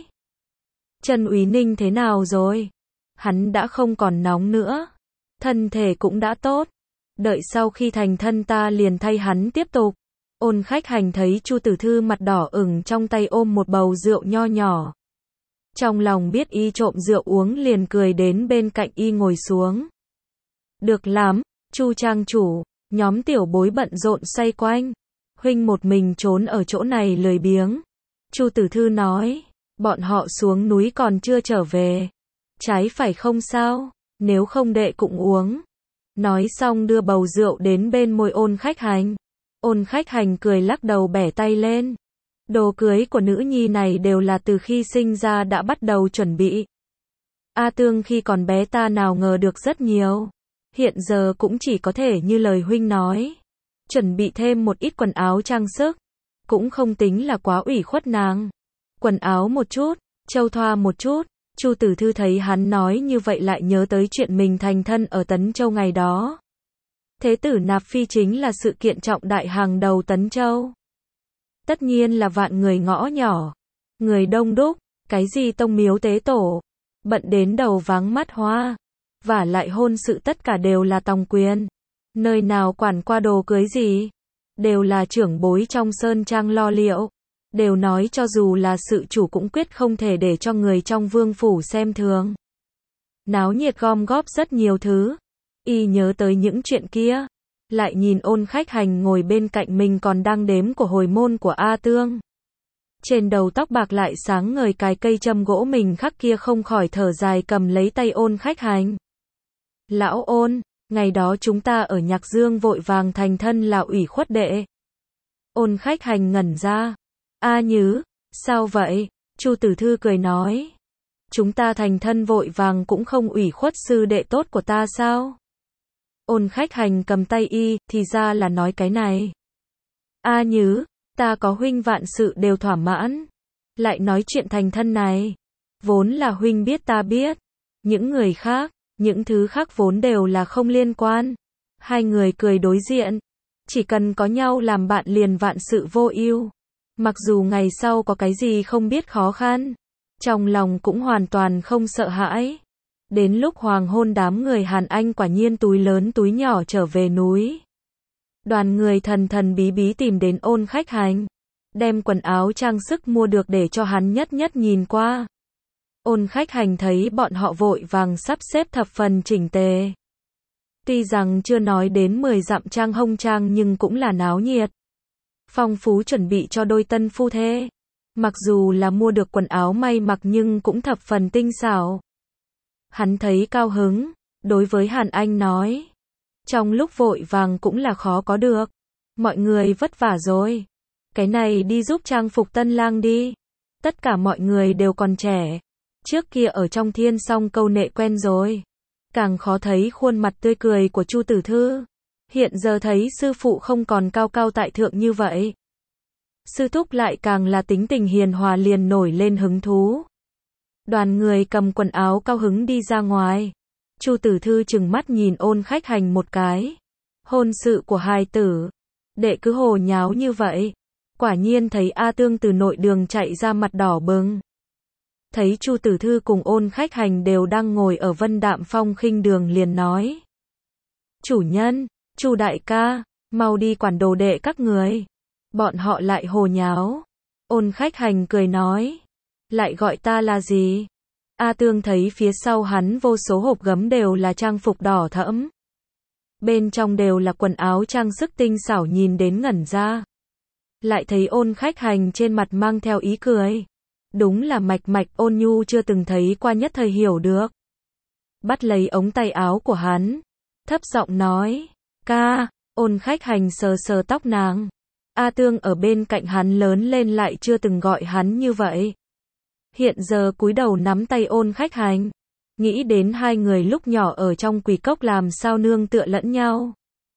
Trần Úy Ninh thế nào rồi? Hắn đã không còn nóng nữa. Thân thể cũng đã tốt. Đợi sau khi thành thân ta liền thay hắn tiếp tục. Ôn Khách Hành thấy Chu Tử Thư mặt đỏ ửng trong tay ôm một bầu rượu nho nhỏ. Trong lòng biết y trộm rượu uống liền cười đến bên cạnh y ngồi xuống. Được lắm, Chu trang chủ, nhóm tiểu bối bận rộn xoay quanh. Huynh một mình trốn ở chỗ này lười biếng. Chu Tử Thư nói, bọn họ xuống núi còn chưa trở về. Trái phải không sao, nếu không đệ cũng uống. Nói xong đưa bầu rượu đến bên môi Ôn Khách Hành. Ôn Khách Hành cười lắc đầu bẻ tay lên. Đồ cưới của nữ nhi này đều là từ khi sinh ra đã bắt đầu chuẩn bị. A Tương khi còn bé ta nào ngờ được rất nhiều. Hiện giờ cũng chỉ có thể như lời huynh nói. Chuẩn bị thêm một ít quần áo trang sức. Cũng không tính là quá ủy khuất nàng. Quần áo một chút, châu thoa một chút. Chu Tử Thư thấy hắn nói như vậy lại nhớ tới chuyện mình thành thân ở Tấn Châu ngày đó. Thế tử nạp phi chính là sự kiện trọng đại hàng đầu Tấn Châu. Tất nhiên là vạn người ngõ nhỏ. Người đông đúc, cái gì tông miếu tế tổ. Bận đến đầu váng mắt hoa. Và lại hôn sự tất cả đều là tòng quyền. Nơi nào quản qua đồ cưới gì. Đều là trưởng bối trong sơn trang lo liệu. Đều nói cho dù là sự chủ cũng quyết không thể để cho người trong vương phủ xem thường. Náo nhiệt gom góp rất nhiều thứ. Y nhớ tới những chuyện kia. Lại nhìn Ôn Khách Hành ngồi bên cạnh mình còn đang đếm của hồi môn của A Tương. Trên đầu tóc bạc lại sáng ngời cái cây châm gỗ mình khắc kia không khỏi thở dài cầm lấy tay Ôn Khách Hành. Lão Ôn, ngày đó chúng ta ở Nhạc Dương vội vàng thành thân là ủy khuất đệ. Ôn Khách Hành ngẩn ra. A Nhứ, sao vậy? Chu Tử Thư cười nói. Chúng ta thành thân vội vàng cũng không ủy khuất sư đệ tốt của ta sao? Ôn Khách Hành cầm tay y, thì ra là nói cái này. A Nhứ, ta có huynh vạn sự đều thỏa mãn. Lại nói chuyện thành thân này. Vốn là huynh biết ta biết. Những người khác, những thứ khác vốn đều là không liên quan. Hai người cười đối diện. Chỉ cần có nhau làm bạn liền vạn sự vô ưu. Mặc dù ngày sau có cái gì không biết khó khăn. Trong lòng cũng hoàn toàn không sợ hãi. Đến lúc hoàng hôn đám người Hàn Anh quả nhiên túi lớn túi nhỏ trở về núi. Đoàn người thần thần bí bí tìm đến Ôn Khách Hành, đem quần áo trang sức mua được để cho hắn nhất nhất nhìn qua. Ôn Khách Hành thấy bọn họ vội vàng sắp xếp thập phần chỉnh tề. Tuy rằng chưa nói đến 10 dặm trang hông trang nhưng cũng là náo nhiệt. Phong phú chuẩn bị cho đôi tân phu thê. Mặc dù là mua được quần áo may mặc nhưng cũng thập phần tinh xảo. Hắn thấy cao hứng, đối với Hàn Anh nói. Trong lúc vội vàng cũng là khó có được. Mọi người vất vả rồi. Cái này đi giúp trang phục tân lang đi. Tất cả mọi người đều còn trẻ. Trước kia ở trong thiên song câu nệ quen rồi. Càng khó thấy khuôn mặt tươi cười của Chu Tử Thư. Hiện giờ thấy sư phụ không còn cao cao tại thượng như vậy. Sư thúc lại càng là tính tình hiền hòa liền nổi lên hứng thú. Đoàn người cầm quần áo cao hứng đi ra ngoài. Chu Tử Thư trừng mắt nhìn Ôn Khách Hành một cái. Hôn sự của hài tử. Đệ cứ hồ nháo như vậy. Quả nhiên thấy A Tương từ nội đường chạy ra mặt đỏ bừng. Thấy Chu Tử Thư cùng Ôn Khách Hành đều đang ngồi ở Vân Đạm Phong Khinh đường liền nói. Chủ nhân, Chu đại ca, mau đi quản đồ đệ các người. Bọn họ lại hồ nháo. Ôn Khách Hành cười nói. Lại gọi ta là gì? A Tương thấy phía sau hắn vô số hộp gấm đều là trang phục đỏ thẫm. Bên trong đều là quần áo trang sức tinh xảo nhìn đến ngẩn ra. Lại thấy Ôn Khách Hành trên mặt mang theo ý cười. Đúng là mạch mạch ôn nhu chưa từng thấy qua nhất thời hiểu được. Bắt lấy ống tay áo của hắn. Thấp giọng nói. Ca, Ôn Khách Hành sờ sờ tóc nàng. A Tương ở bên cạnh hắn lớn lên lại chưa từng gọi hắn như vậy. Hiện giờ cúi đầu nắm tay Ôn Khách Hành. Nghĩ đến hai người lúc nhỏ ở trong quỷ cốc làm sao nương tựa lẫn nhau.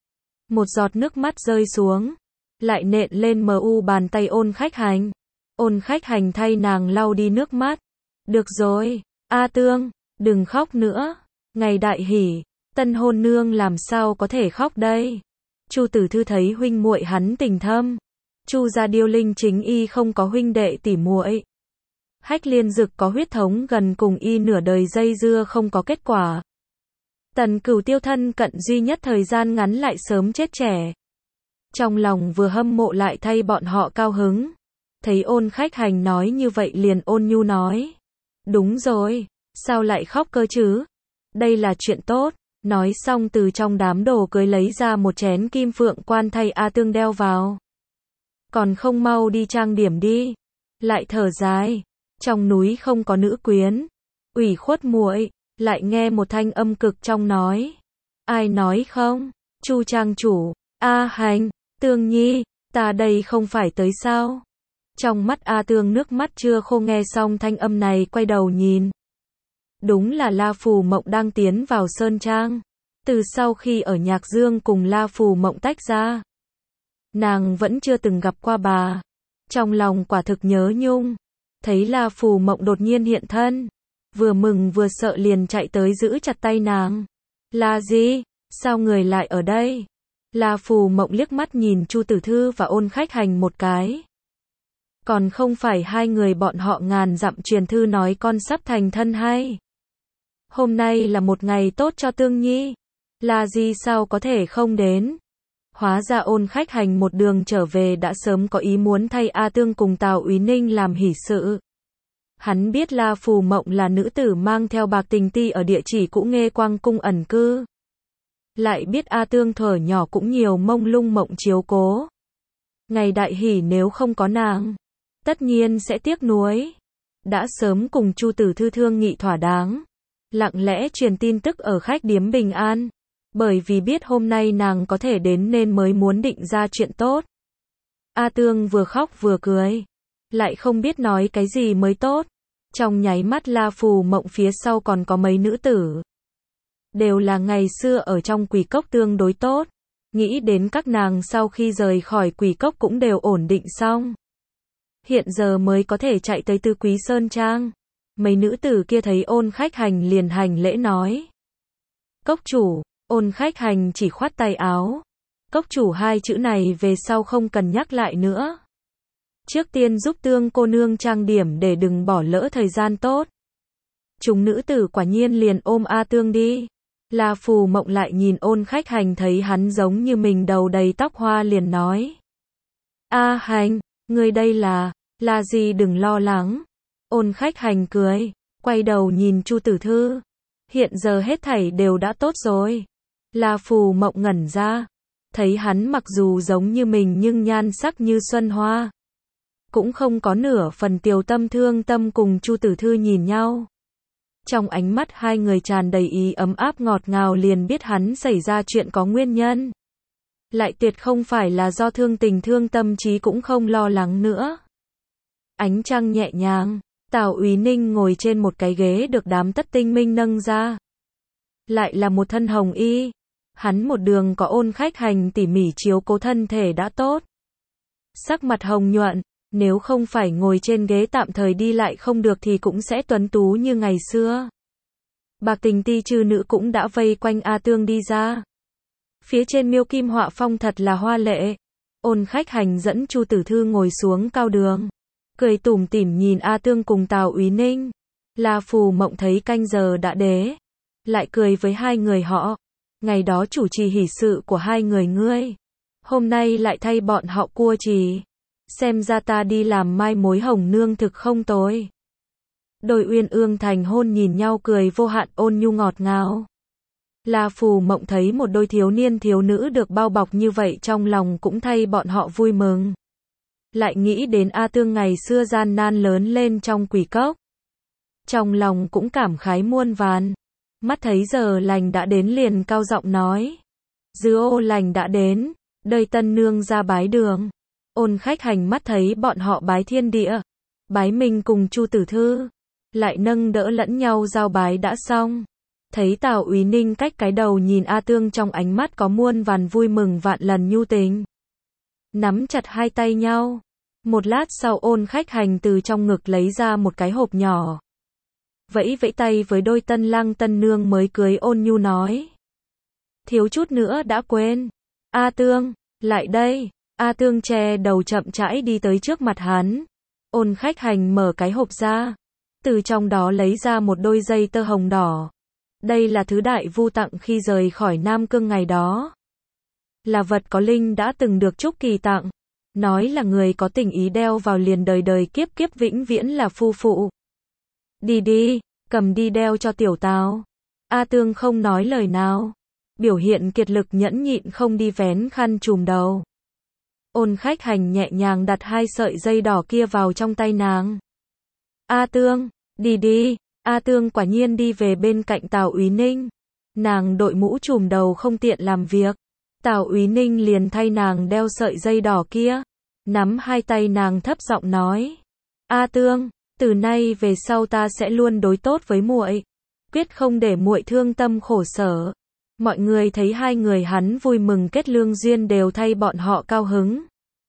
Một giọt nước mắt rơi xuống. Lại nện lên bàn tay Ôn Khách Hành. Ôn Khách Hành thay nàng lau đi nước mắt. Được rồi, A Tương, đừng khóc nữa. Ngày đại hỷ, tân hôn nương làm sao có thể khóc đây. Chu Tử Thư thấy huynh muội hắn tình thâm. Chu gia Điêu Linh chính y không có huynh đệ tỉ muội. Hách Liên Dực có huyết thống gần cùng y nửa đời dây dưa không có kết quả. Tần Cửu Tiêu thân cận duy nhất thời gian ngắn lại sớm chết trẻ. Trong lòng vừa hâm mộ lại thay bọn họ cao hứng. Thấy Ôn Khách Hành nói như vậy liền ôn nhu nói. Đúng rồi, sao lại khóc cơ chứ? Đây là chuyện tốt. Nói xong từ trong đám đồ cưới lấy ra một chén kim phượng quan thay A Tương đeo vào. Còn không mau đi trang điểm đi. Lại thở dài. Trong núi không có nữ quyến. Ủy khuất muội. Lại nghe một thanh âm cực trong nói. Ai nói không? Chu trang chủ. A Hành, Tương Nhi, ta đây không phải tới sao? Trong mắt A Tương nước mắt chưa khô nghe xong thanh âm này quay đầu nhìn. Đúng là La Phù Mộng đang tiến vào Sơn Trang. Từ sau khi ở Nhạc Dương cùng La Phù Mộng tách ra. Nàng vẫn chưa từng gặp qua bà. Trong lòng quả thực nhớ nhung. Thấy La Phù Mộng đột nhiên hiện thân. Vừa mừng vừa sợ liền chạy tới giữ chặt tay nàng. Là gì? Sao người lại ở đây? La Phù Mộng liếc mắt nhìn Chu Tử Thư và Ôn Khách Hành một cái. Còn không phải hai người bọn họ ngàn dặm truyền thư nói con sắp thành thân hay? Hôm nay là một ngày tốt cho Tương Nhi. Là gì sao có thể không đến? Hóa ra Ôn Khách Hành một đường trở về đã sớm có ý muốn thay A Tương cùng Tào Úy Ninh làm hỷ sự. Hắn biết La Phù Mộng là nữ tử mang theo bạc tình ti ở địa chỉ cũ Nghê Quang cung ẩn cư. Lại biết A Tương thuở nhỏ cũng nhiều mông lung mộng chiếu cố. Ngày đại hỷ nếu không có nàng, tất nhiên sẽ tiếc nuối. Đã sớm cùng Chu Tử Thư thương nghị thỏa đáng. Lặng lẽ truyền tin tức ở khách điếm Bình An. Bởi vì biết hôm nay nàng có thể đến nên mới muốn định ra chuyện tốt. A Tương vừa khóc vừa cười. Lại không biết nói cái gì mới tốt. Trong nháy mắt La Phù Mộng phía sau còn có mấy nữ tử. Đều là ngày xưa ở trong quỷ cốc tương đối tốt. Nghĩ đến các nàng sau khi rời khỏi quỷ cốc cũng đều ổn định xong. Hiện giờ mới có thể chạy tới Tư Quý Sơn Trang. Mấy nữ tử kia thấy Ôn Khách Hành liền hành lễ nói. Cốc chủ, Ôn Khách Hành chỉ khoát tay áo. Cốc chủ hai chữ này về sau không cần nhắc lại nữa. Trước tiên giúp Tương cô nương trang điểm để đừng bỏ lỡ thời gian tốt. Chúng nữ tử quả nhiên liền ôm A Tương đi. La Phù Mộng lại nhìn Ôn Khách Hành thấy hắn giống như mình đầu đầy tóc hoa liền nói. A Hành, ngươi đây là gì đừng lo lắng. Ôn Khách Hành cười, quay đầu nhìn Chu Tử Thư. Hiện giờ hết thảy đều đã tốt rồi. La Phù Mộng ngẩn ra. Thấy hắn mặc dù giống như mình nhưng nhan sắc như xuân hoa. Cũng không có nửa phần tiều tâm thương tâm cùng Chu Tử Thư nhìn nhau. Trong ánh mắt hai người tràn đầy ý ấm áp ngọt ngào liền biết hắn xảy ra chuyện có nguyên nhân. Lại tuyệt không phải là do thương tình thương tâm trí cũng không lo lắng nữa. Ánh trăng nhẹ nhàng, Tào Úy Ninh ngồi trên một cái ghế được đám Tất Tinh Minh nâng ra. Lại là một thân hồng y. Hắn một đường có Ôn Khách Hành tỉ mỉ chiếu cố thân thể đã tốt. Sắc mặt hồng nhuận, nếu không phải ngồi trên ghế tạm thời đi lại không được thì cũng sẽ tuấn tú như ngày xưa. Bạc Tình ti chư nữ cũng đã vây quanh A Tương đi ra. Phía trên miêu kim họa phong thật là hoa lệ. Ôn Khách Hành dẫn Chu Tử Thư ngồi xuống cao đường. Cười tủm tỉm nhìn A Tương cùng Tào Úy Ninh. La Phù Mộng thấy canh giờ đã đế. Lại cười với hai người họ. Ngày đó chủ trì hỷ sự của hai người ngươi. Hôm nay lại thay bọn họ cua trì. Xem ra ta đi làm mai mối hồng nương thực không tồi. Đôi uyên ương thành hôn nhìn nhau cười vô hạn ôn nhu ngọt ngào. La Phù Mộng thấy một đôi thiếu niên thiếu nữ được bao bọc như vậy trong lòng cũng thay bọn họ vui mừng. Lại nghĩ đến A Tương ngày xưa gian nan lớn lên trong quỷ cốc. Trong lòng cũng cảm khái muôn vàn. Mắt thấy giờ lành đã đến liền cao giọng nói. Dư ô lành đã đến, đời tân nương ra bái đường. Ôn Khách Hành mắt thấy bọn họ bái thiên địa. Bái mình cùng Chu Tử Thư. Lại nâng đỡ lẫn nhau giao bái đã xong. Thấy Tào Úy Ninh cách cái đầu nhìn A Tương trong ánh mắt có muôn vàn vui mừng vạn lần nhu tình. Nắm chặt hai tay nhau. Một lát sau Ôn Khách Hành từ trong ngực lấy ra một cái hộp nhỏ. Vẫy vẫy tay với đôi tân lang tân nương mới cưới ôn nhu nói. Thiếu chút nữa đã quên. A Tương, lại đây. A Tương che đầu chậm rãi đi tới trước mặt hắn. Ôn Khách Hành mở cái hộp ra. Từ trong đó lấy ra một đôi dây tơ hồng đỏ. Đây là thứ đại vu tặng khi rời khỏi Nam Cương ngày đó. Là vật có linh đã từng được Trúc Kỳ tặng. Nói là người có tình ý đeo vào liền đời đời kiếp kiếp vĩnh viễn là phu phụ. Đi đi, cầm đi đeo cho tiểu Tào. A Tương không nói lời nào. Biểu hiện kiệt lực nhẫn nhịn không đi vén khăn trùm đầu. Ôn Khách Hành nhẹ nhàng đặt hai sợi dây đỏ kia vào trong tay nàng. A Tương, đi đi. A Tương quả nhiên đi về bên cạnh Tào Úy Ninh. Nàng đội mũ trùm đầu không tiện làm việc. Tào Úy Ninh liền thay nàng đeo sợi dây đỏ kia. Nắm hai tay nàng thấp giọng nói. A Tương, từ nay về sau ta sẽ luôn đối tốt với muội. Quyết không để muội thương tâm khổ sở. Mọi người thấy hai người hắn vui mừng kết lương duyên đều thay bọn họ cao hứng.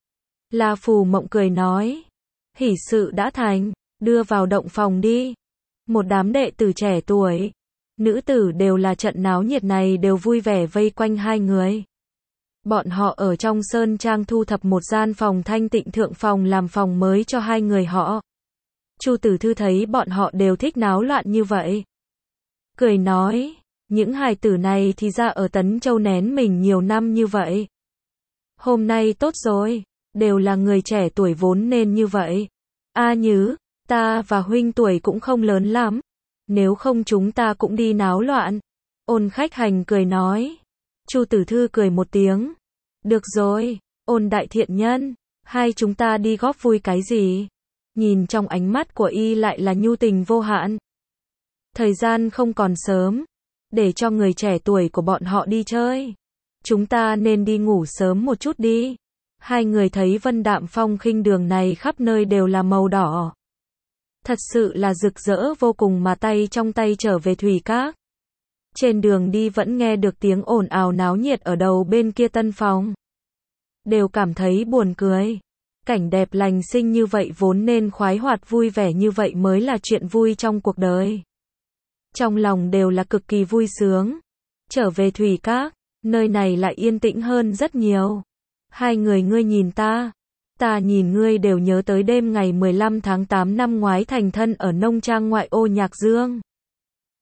La Phù Mộng cười nói. Hỷ sự đã thành, đưa vào động phòng đi. Một đám đệ tử trẻ tuổi, nữ tử đều là trận náo nhiệt này đều vui vẻ vây quanh hai người. Bọn họ ở trong sơn trang thu thập một gian phòng thanh tịnh thượng phòng làm phòng mới cho hai người họ. Chu Tử Thư thấy bọn họ đều thích náo loạn như vậy. Cười nói, những hài tử này thì ra ở Tấn Châu nén mình nhiều năm như vậy. Hôm nay tốt rồi, đều là người trẻ tuổi vốn nên như vậy. A Nhứ, ta và huynh tuổi cũng không lớn lắm. Nếu không chúng ta cũng đi náo loạn. Ôn Khách Hành cười nói. Chu Tử Thư cười một tiếng. Được rồi, Ôn đại thiện nhân, hai chúng ta đi góp vui cái gì? Nhìn trong ánh mắt của y lại là nhu tình vô hạn. Thời gian không còn sớm, để cho người trẻ tuổi của bọn họ đi chơi. Chúng ta nên đi ngủ sớm một chút đi. Hai người thấy Vân Đạm Phong khinh đường này khắp nơi đều là màu đỏ. Thật sự là rực rỡ vô cùng mà tay trong tay trở về Thủy Các. Trên đường đi vẫn nghe được tiếng ồn ào náo nhiệt ở đầu bên kia tân phòng. Đều cảm thấy buồn cười. Cảnh đẹp lành sinh như vậy vốn nên khoái hoạt vui vẻ như vậy mới là chuyện vui trong cuộc đời. Trong lòng đều là cực kỳ vui sướng. Trở về Thủy Các, nơi này lại yên tĩnh hơn rất nhiều. Hai người ngươi nhìn ta nhìn ngươi đều nhớ tới đêm ngày 15 tháng 8 năm ngoái thành thân ở nông trang ngoại ô Nhạc Dương.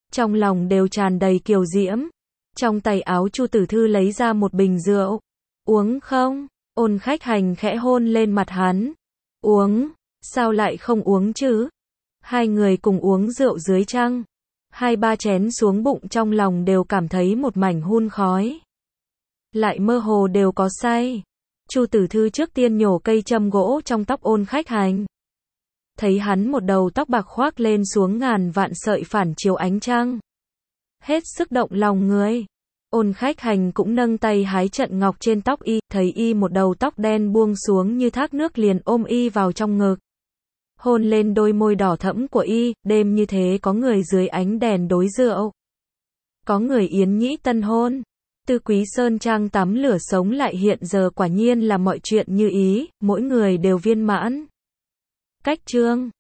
trong lòng đều tràn đầy kiều diễm. Trong tay áo Chu Tử Thư lấy ra một bình rượu. Uống không? Ôn Khách Hành khẽ hôn lên mặt hắn. Uống, sao lại không uống chứ? Hai người cùng uống rượu dưới trăng. 2-3 chén xuống bụng trong lòng đều cảm thấy một mảnh hun khói. Lại mơ hồ đều có say. Chu Tử Thư trước tiên nhổ cây châm gỗ trong tóc Ôn Khách Hành. Thấy hắn một đầu tóc bạc khoác lên xuống ngàn vạn sợi phản chiếu ánh trăng. Hết sức động lòng người. Ôn Khách Hành cũng nâng tay hái trận ngọc trên tóc y, thấy y một đầu tóc đen buông xuống như thác nước liền ôm y vào trong ngực. Hôn lên đôi môi đỏ thẫm của y, đêm như thế có người dưới ánh đèn đối rượu. Có người yến nhĩ tân hôn. Tư Quý Sơn Trang tắm lửa sống lại hiện giờ quả nhiên là mọi chuyện như ý, mỗi người đều viên mãn. Cách chương